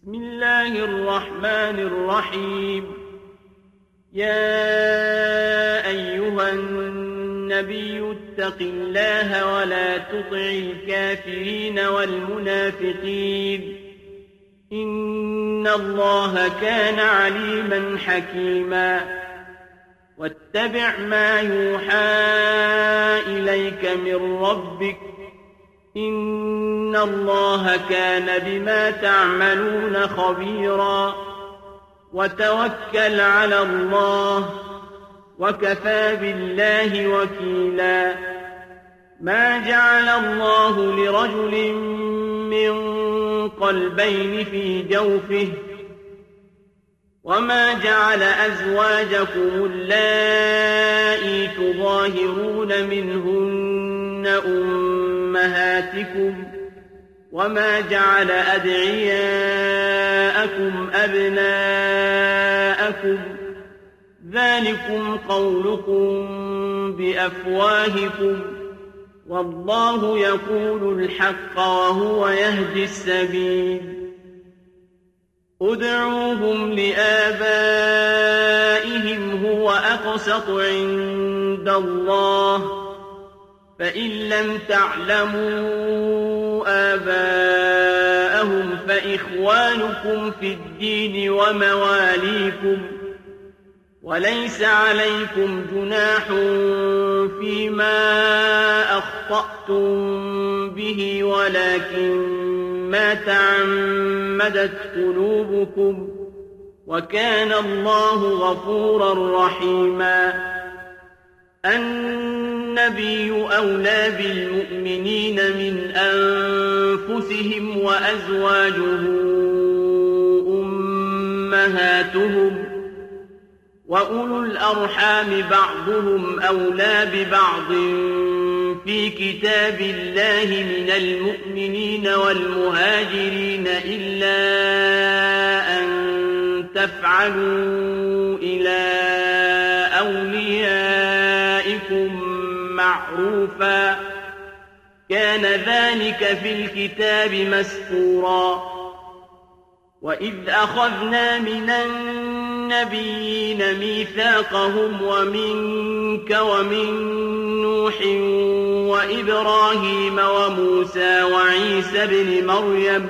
بسم الله الرحمن الرحيم. يا أيها النبي اتق الله ولا تطع الكافرين والمنافقين إن الله كان عليما حكيما. واتبع ما يوحى إليك من ربك إن الله كان بما تعملون خبيرا. وتوكل على الله وكفى بالله وكيلا. ما جعل الله لرجل من قلبين في جوفه وما جعل أزواجكم اللائي تظاهرون منهن أمهاتكم وما جعل أدعياءكم أبناءكم ذلكم قولكم بأفواهكم والله يقول الحق وهو يهدي السبيل. ادعوهم لآبائهم هو أقسط عند الله فإن لم تعلموا آباءهم فإخوانكم في الدين ومواليكم وليس عليكم جناح فيما أخطأتم به ولكن ما تعمدت قلوبكم وكان الله غفورا رحيما. النبي أولى بالمؤمنين من أنفسهم وأزواجه أمهاتهم وأولو الأرحام بعضهم أولى ببعض في كتاب الله من المؤمنين والمهاجرين إلا أن تفعلوا إلى أوليائكم معروفا كان ذلك في الكتاب مسطورا. وإذ أخذنا من النبيين ميثاقهم ومنك ومن نوح وإبراهيم وموسى وعيسى ابن مريم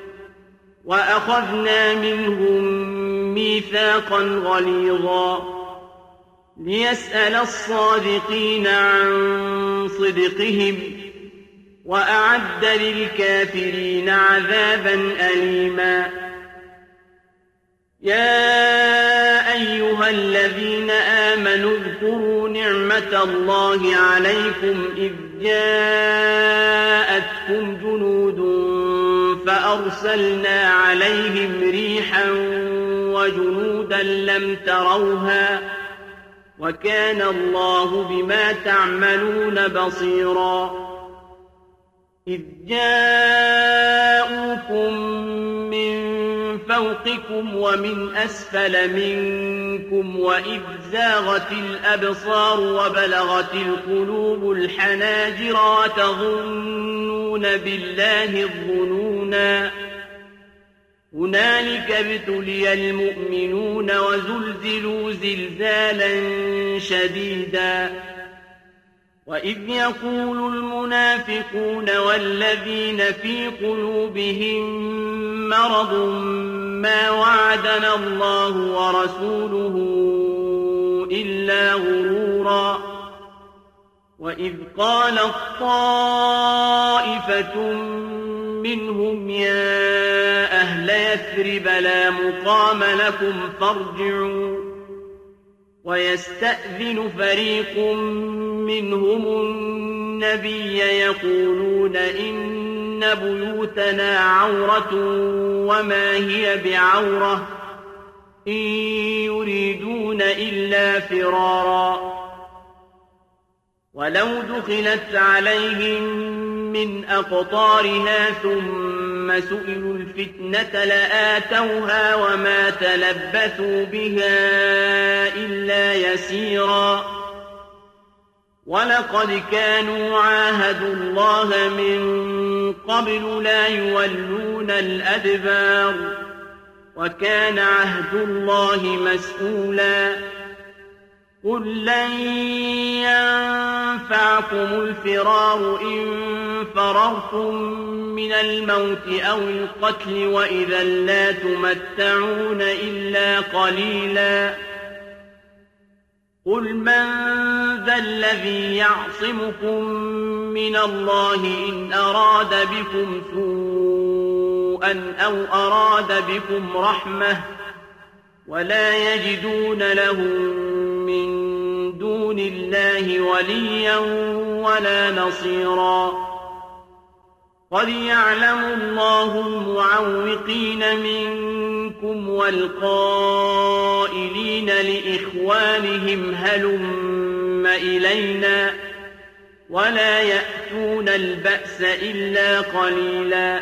وأخذنا منهم ميثاقا غليظا ليسأل الصادقين عن صدقهم وأعد للكافرين عذابا أليما. يا أيها الذين آمنوا اذكروا نعمة الله عليكم إذ جاءتكم جنود فأرسلنا عليهم ريحا وجنودا لم تروها وكان الله بما تعملون بصيرا. إذ جاءوكم من فوقكم ومن أسفل منكم وإذ زاغت الأبصار وبلغت القلوب الحناجر وتظنون بالله الظنونا. هنالك ابتلي المؤمنون وزلزلوا زلزالا شديدا. وإذ يقول المنافقون والذين في قلوبهم مرض ما وعدنا الله ورسوله إلا غرورا. وإذ قالت طائفة منهم يا أهل يثرب لا مقام لكم فارجعوا ويستأذن فريق منهم النبي يقولون إن بيوتنا عورة وما هي بعورة إن يريدون إلا فرارا. ولو دخلت عليهم من أقطارها ثم سئلوا الفتنة لآتوها وما تلبثوا بها إلا يسيرا. ولقد كانوا عاهدوا الله من قبل لا يولون الأدبار وكان عهد الله مسؤولا قل لن ينفعكم الفرار إن فررتم من الموت أو القتل وإذا لا تمتعون إلا قليلا قل من ذا الذي يعصمكم من الله إن أراد بكم سوءا أو أراد بكم رحمة ولا يجدون لهم من دون الله وليا ولا نصيرا قد يعلم الله المعوقين منكم والقائلين لإخوانهم هلم إلينا ولا يأتون البأس إلا قليلا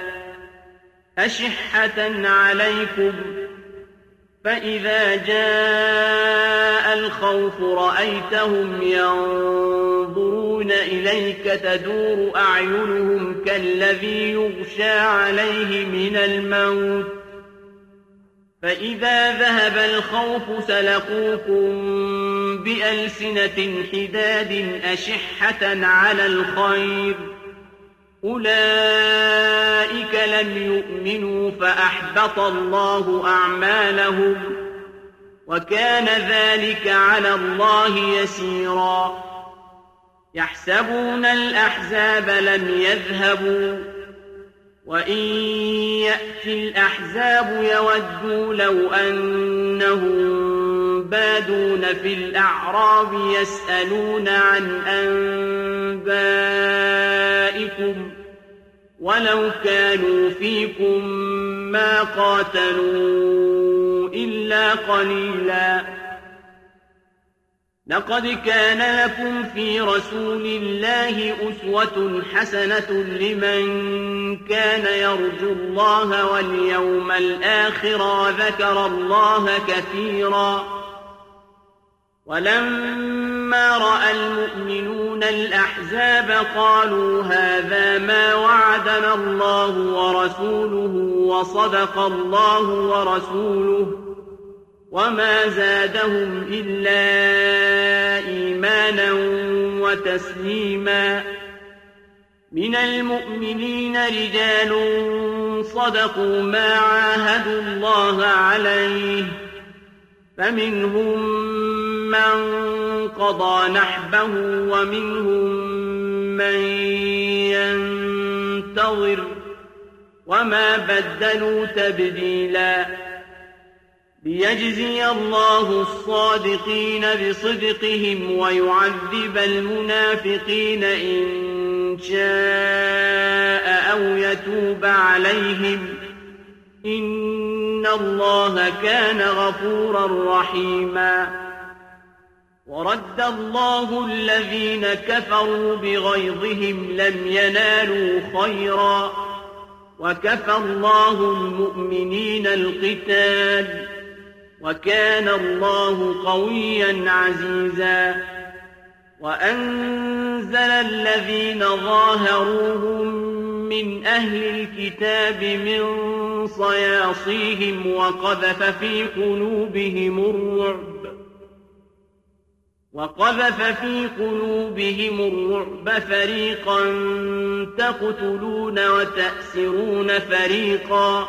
أشحة عليكم فإذا جاء الخوف رأيتهم ينظرون إليك تدور أعينهم كالذي يغشى عليه من الموت فإذا ذهب الخوف سلقوكم بألسنة حداد أشحة على الخير أولئك لم يؤمنوا فأحبط الله أعمالهم وكان ذلك على الله يسيرا يحسبون الأحزاب لم يذهبوا وإن يأتي الأحزاب يودوا لو أنهم بادون في الأعراب يسألون عن أنبائكم ولو كانوا فيكم ما قاتلوا إلا قليلا لقد كان لكم في رسول الله أسوة حسنة لمن كان يرجو الله واليوم الآخر وذكر الله كثيرا ولما رأى المؤمنون الأحزاب قالوا هذا ما وعدنا الله ورسوله وصدق الله ورسوله وما زادهم إلا إيمانا وتسليما من المؤمنين رجال صدقوا ما عاهدوا الله عليه فمنهم من قضى نحبه ومنهم من ينتظر وما بدلوا تبديلا ليجزي الله الصادقين بصدقهم ويعذب المنافقين إن شاء أو يتوب عليهم إن الله كان غفورا رحيما ورد الله الذين كفروا بغيظهم لم ينالوا خيرا وكفى الله المؤمنين القتال وكان الله قويا عزيزا وأنزل الذين ظاهروهم من أهل الكتاب من صياصيهم وقذف في قلوبهم الرعب فريقا تقتلون وتأسرون فريقا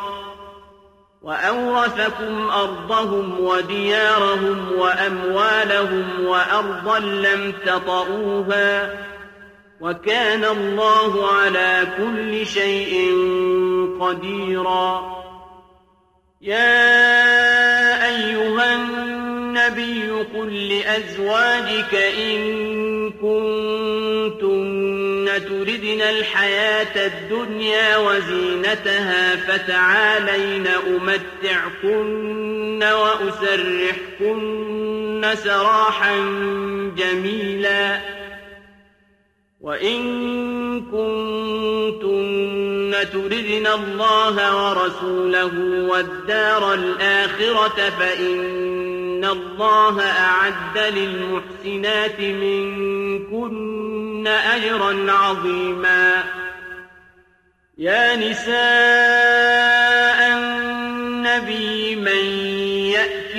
وأورثكم أرضهم وديارهم وأموالهم وأرضا لم تطئوها وكان الله على كل شيء قديرا يا أيها النبي قل لأزواجك إن كنتن تردن الحياة الدنيا وزينتها فتعالين أمتعكن وأسرحكن سراحا جميلا وإن كنتن تردن الله ورسوله والدار الآخرة فإن الله أعد للمحسنات منكن أجرا عظيما يا نساء النبي من يأت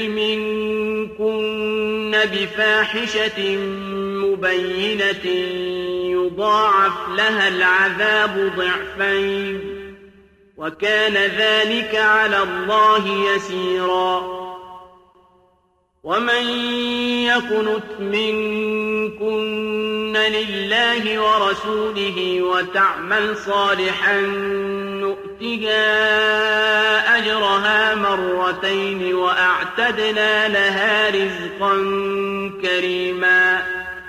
منكن بفاحشة مبينة يضاعف لها العذاب ضعفين وكان ذلك على الله يسيرا ومن يقنت منكن لله ورسوله وتعمل صالحا نؤتها أجرها مرتين وأعتدنا لها رزقا كريما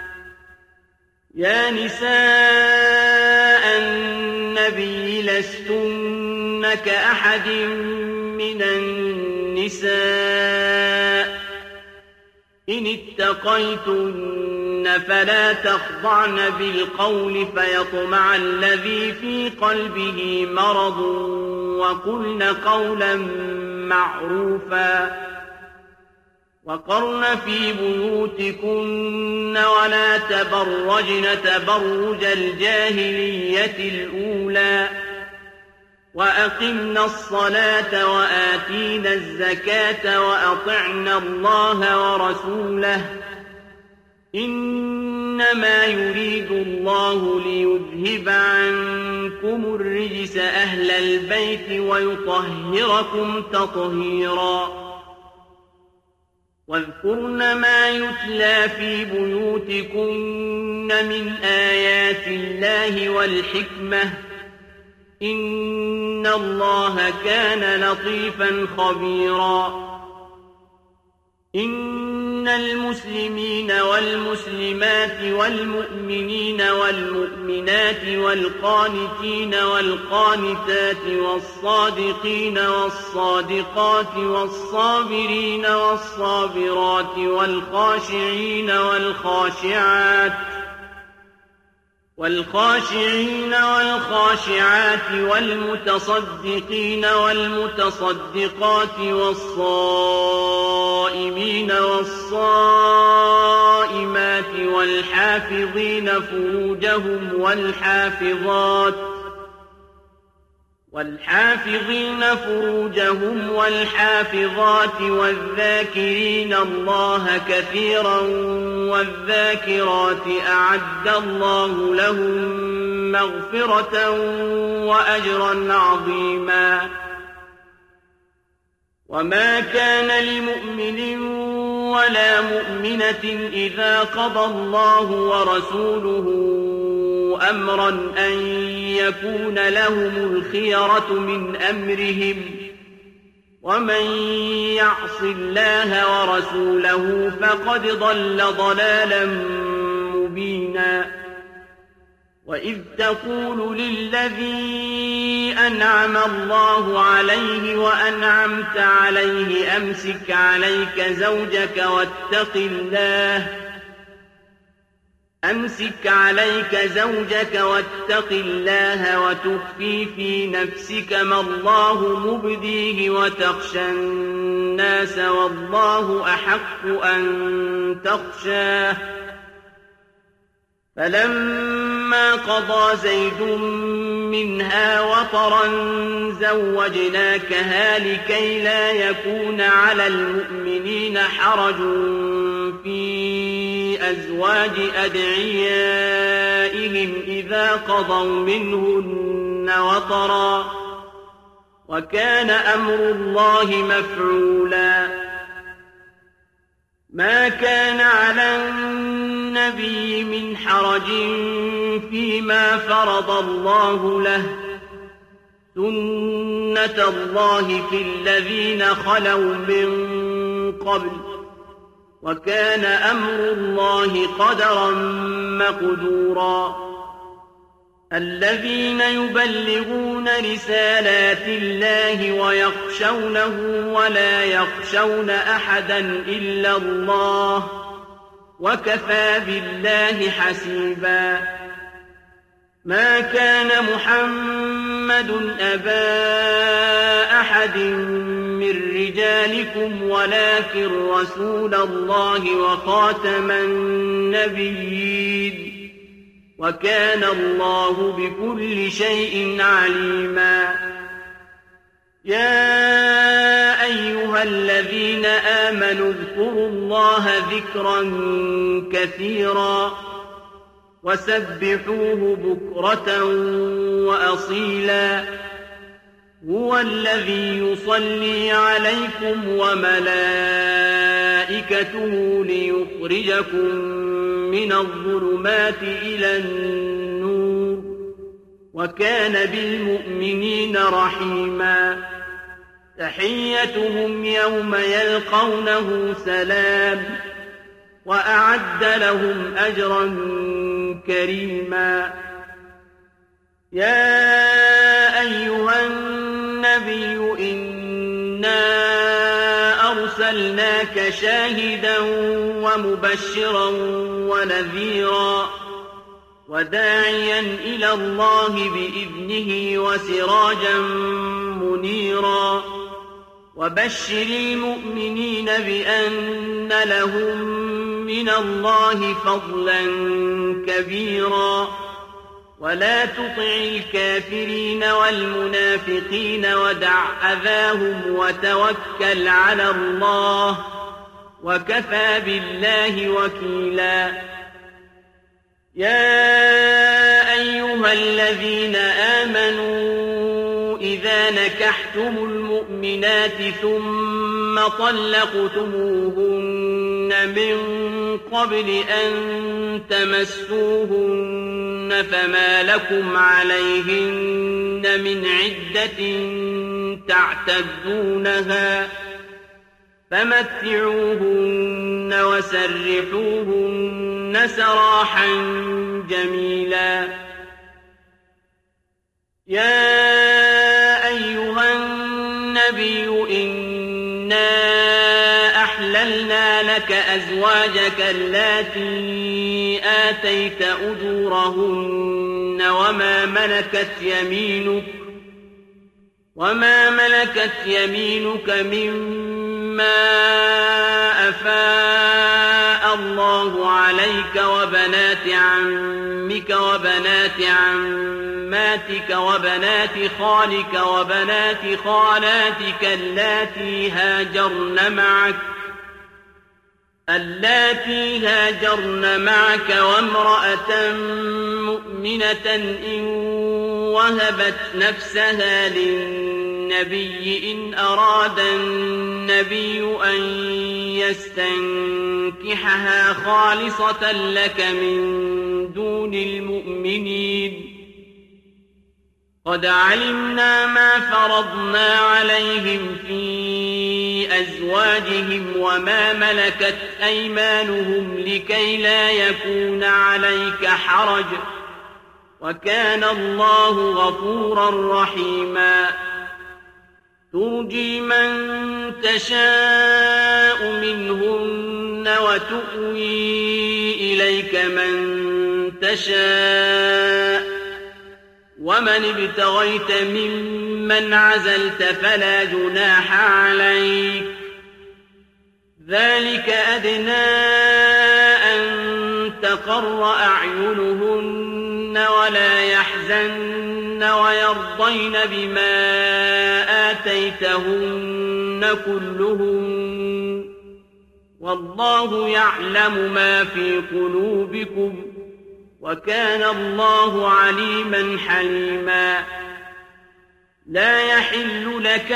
يا نساء النبي لستن كأحد من النساء إن اتقيتن فلا تخضعن بالقول فيطمع الذي في قلبه مرض وقلن قولا معروفا وقرن في بيوتكن ولا تبرجن تبرج الجاهلية الأولى وأقمنا الصلاة وآتينا الزكاة وأطعنا الله ورسوله إنما يريد الله ليذهب عنكم الرجس أهل البيت ويطهركم تطهيرا واذكرن ما يتلى في بيوتكن من آيات الله والحكمة إن الله كان لطيفا خبيرا إن المسلمين والمسلمات والمؤمنين والمؤمنات والقانتين والقانتات والصادقين والصادقات والصابرين والصابرات والخاشعين والخاشعات والمتصدقين والمتصدقات والصائمين والصائمات والحافظين فروجهم والحافظات والذاكرين الله كثيرا والذاكرات أعد الله لهم مغفرة وأجرا عظيما وما كان لمؤمن ولا مؤمنة إذا قضى الله ورسوله أمرا أن يكون لهم الخيرة من أمرهم ومن يعص الله ورسوله فقد ضل ضلالا مبينا وإذ تقول للذي أنعم الله عليه وأنعمت عليه أمسك عليك زوجك واتق الله وتخفي في نفسك ما الله مبديه وتخشى الناس والله أحق أن تخشاه فلما قضى زيد منها وطرا زوجناكها لكي لا يكون على المؤمنين حرج في أزواج أدعيائهم إذا قضوا منهن وطرا وكان أمر الله مفعولا ما كان على النبي من حرج فيما فرض الله له سنة الله في الذين خلوا من قبل وكان أمر الله قدرا مقدورا الذين يبلغون رسالات الله ويخشونه ولا يخشون أحدا إلا الله وكفى بالله حسيبا ما كان محمد أبا أحد من رجالكم ولكن رسول الله وخاتم النبيين وكان الله بكل شيء عليما يا أيها الذين آمنوا اذكروا الله ذكرا كثيرا وسبحوه بكرة وأصيلا هو الذي يصلي عليكم وملائكته ليخرجكم من الظلمات إلى النور وكان بالمؤمنين رحيما تحيتهم يوم يلقونه سلام وأعد لهم أجرا كريما يا أيها النبي إنا أرسلناك شاهدا ومبشرا ونذيرا وداعيا إلى الله بإذنه وسراجا منيرا وبشر المؤمنين بأن لهم من الله فضلا كبيرا ولا تطع الكافرين والمنافقين ودع أذاهم وتوكل على الله وكفى بالله وكيلا يا أيها الذين آمنوا إذا نكحتم المؤمنات ثم طلقتموهن من قبل أن تمسوهن فما لكم عليهن من عدة تعتدونها فمتعوهن وسرحوهن سراحا جميلا يا أيها النبي إنا أحللنا لك أزواجك اللاتي آتيت أجورهن وما ملكت يمينك مما أفاء الله عليك وبنات عمك وبنات عماتك وبنات خالك وبنات خالاتك اللاتي هاجرن معك وامرأة مؤمنة إن وهبت نفسها للنبي إن أراد النبي أن يستنكحها خالصة لك من دون المؤمنين قد علمنا ما فرضنا عليهم في أزواجهم وما ملكت أيمانهم لكي لا يكون عليك حرج وكان الله غفورا رحيما ترجي من تشاء منهن وتؤوي إليك من تشاء ومن ابتغيت ممن عزلت فلا جناح عليك ذلك أدنى أن تقر أعينهن ولا يحزن ويرضين بما آتيتهن كلهن والله يعلم ما في قلوبكم وكان الله عليما حليما لا يحل لك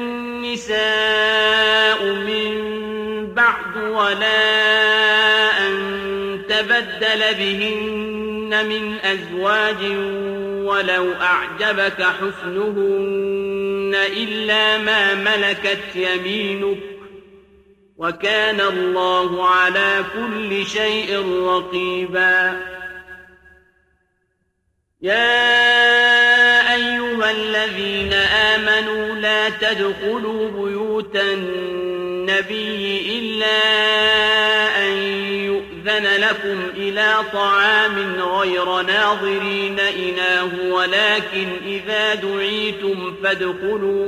النساء من بعد ولا أن تبدل بهن من أزواج ولو أعجبك حسنهن إلا ما ملكت يمينك وكان الله على كل شيء رقيبا يا أيها الذين آمنوا لا تدخلوا بيوت النبي إلا أن يؤذن لكم إلى طعام غير ناظرين إناه ولكن إذا دعيتم فادخلوا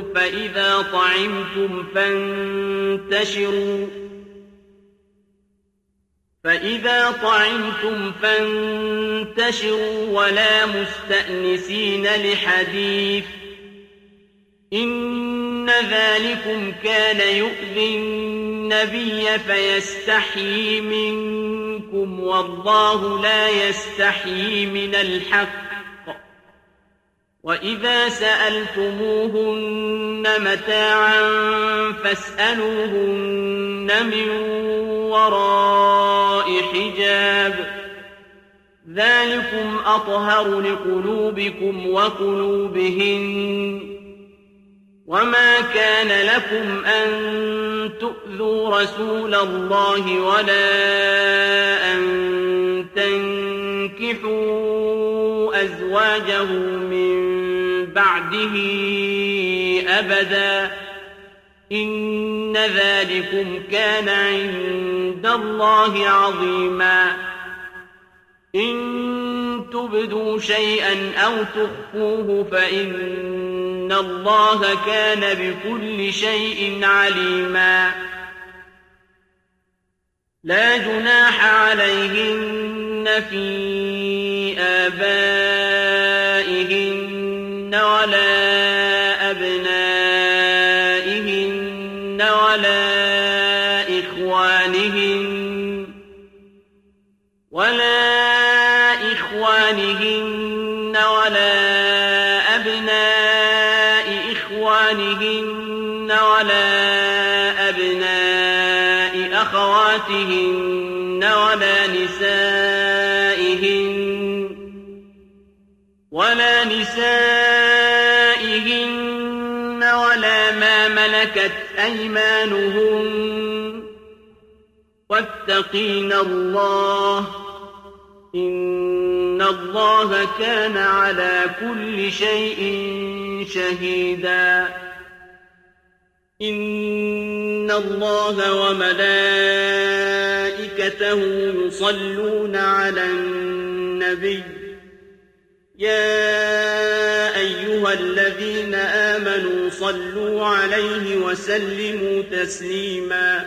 فإذا طعمتم فانتشروا ولا مستأنسين لحديث إن ذلكم كان يؤذي النبي فيستحيي منكم والله لا يستحيي من الحق وإذا سألتموهن متاعا فاسألوهن من وراء حجاب ذلكم أطهر لقلوبكم وقلوبهن وما كان لكم أن تؤذوا رسول الله ولا أن تنكحوا أزواجه من بعده أبدا إن ذلكم كان عند الله عظيما إن تبدوا شيئا أو تخفوه فإن الله كان بكل شيء عليما لا جناح عليهن في آبائهن ولا أبنائهن ولا إخوانهن ولا أبناء إخوانهن ولا أبناء أخواتهن ولا نسائهن ولا ما ملكت أيمانهن واتقين الله إن الله كان على كل شيء شهيدا إن الله وملائكته يصلون على النبي يا أيها الذين آمنوا صلوا عليه وسلموا تسليما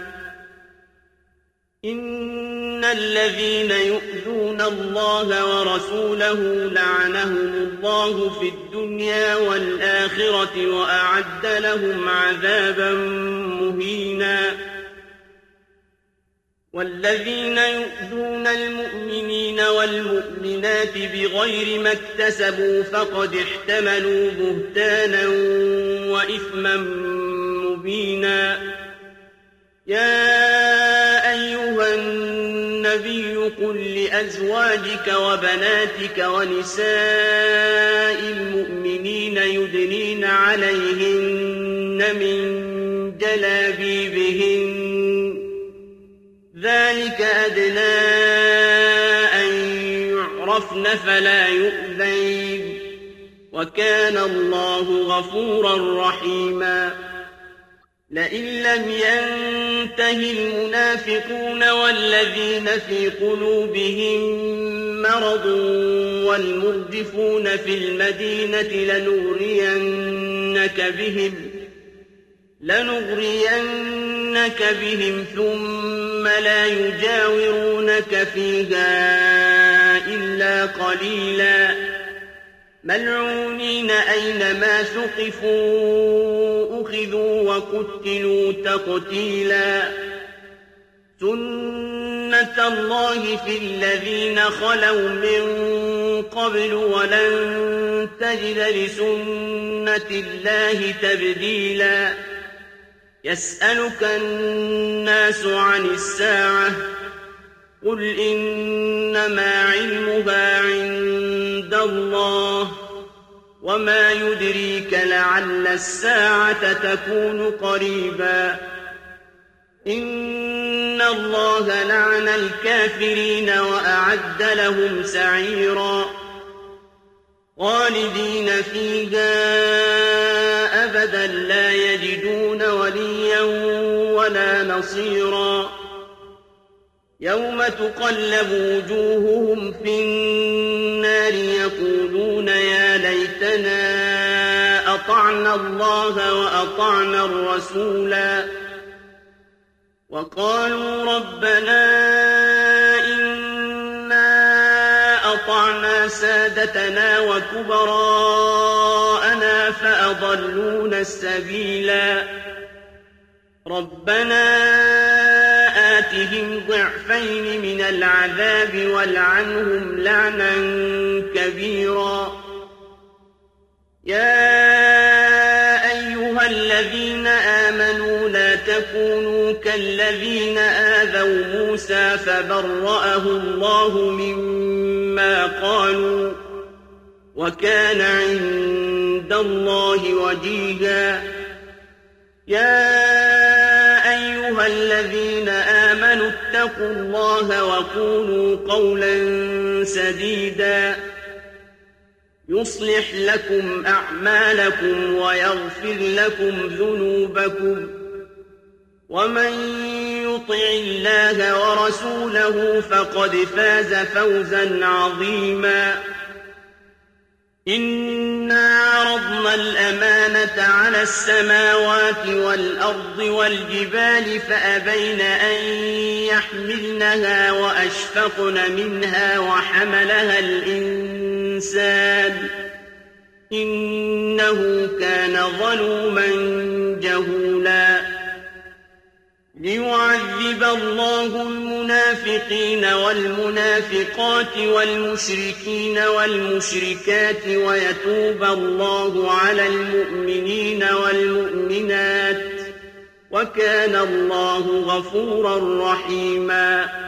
إن الذين يؤذون الله ورسوله لعنهم الله في الدنيا والآخرة وأعد لهم عذابا مهينا والذين يؤذون المؤمنين والمؤمنات بغير ما اكتسبوا فقد احتملوا بهتانا وإثما مبينا يا أيها النبي قل لأزواجك وبناتك ونساء المؤمنين يدنين عليهن من جلابيبهن ذلك أدنى أن يعرفن فلا يؤذين وكان الله غفورا رحيما لئن لم ينته المنافقون والذين في قلوبهم مرض والمرجفون في المدينة لنغرينك بهم ثم لا يجاورونك فيها إلا قليلا ملعونين أينما ثقفوا أخذوا وقتلوا تقتيلا سنة الله في الذين خلوا من قبل ولن تجد لسنة الله تبديلا يسألك الناس عن الساعة قل إنما علمها عند الله وما يدريك لعل الساعة تكون قريبا إن الله لعن الكافرين وأعد لهم سعيرا خالدين فيها أبدا لا يجدون وليا ولا نصيرا يوم تقلب وجوههم في النار يقولون يا ليتنا أطعنا الله وأطعنا الرسولا وقالوا ربنا إنا أطعنا سادتنا وكبراءنا فأضلونا السبيلا ربنا آتهم ضعفين من العذاب والعنهم لعنا كبيرا يا أيها الذين آمنوا لا تكونوا كالذين آذوا موسى فبرأه الله مما قالوا وكان عند الله وجيها يا أيها الذين آمنوا اتقوا الله وقولوا قولا سديدا يصلح لكم أعمالكم ويغفر لكم ذنوبكم ومن يطع الله ورسوله فقد فاز فوزا عظيما إنا عرضنا الأمانة على السماوات والأرض والجبال فأبين أن يحملنها وأشفقن منها وحملها الإنسان إنه كان ظلوما جهولا ليعذب الله المنافقين والمنافقات والمشركين والمشركات ويتوب الله على المؤمنين والمؤمنات وكان الله غفورا رحيما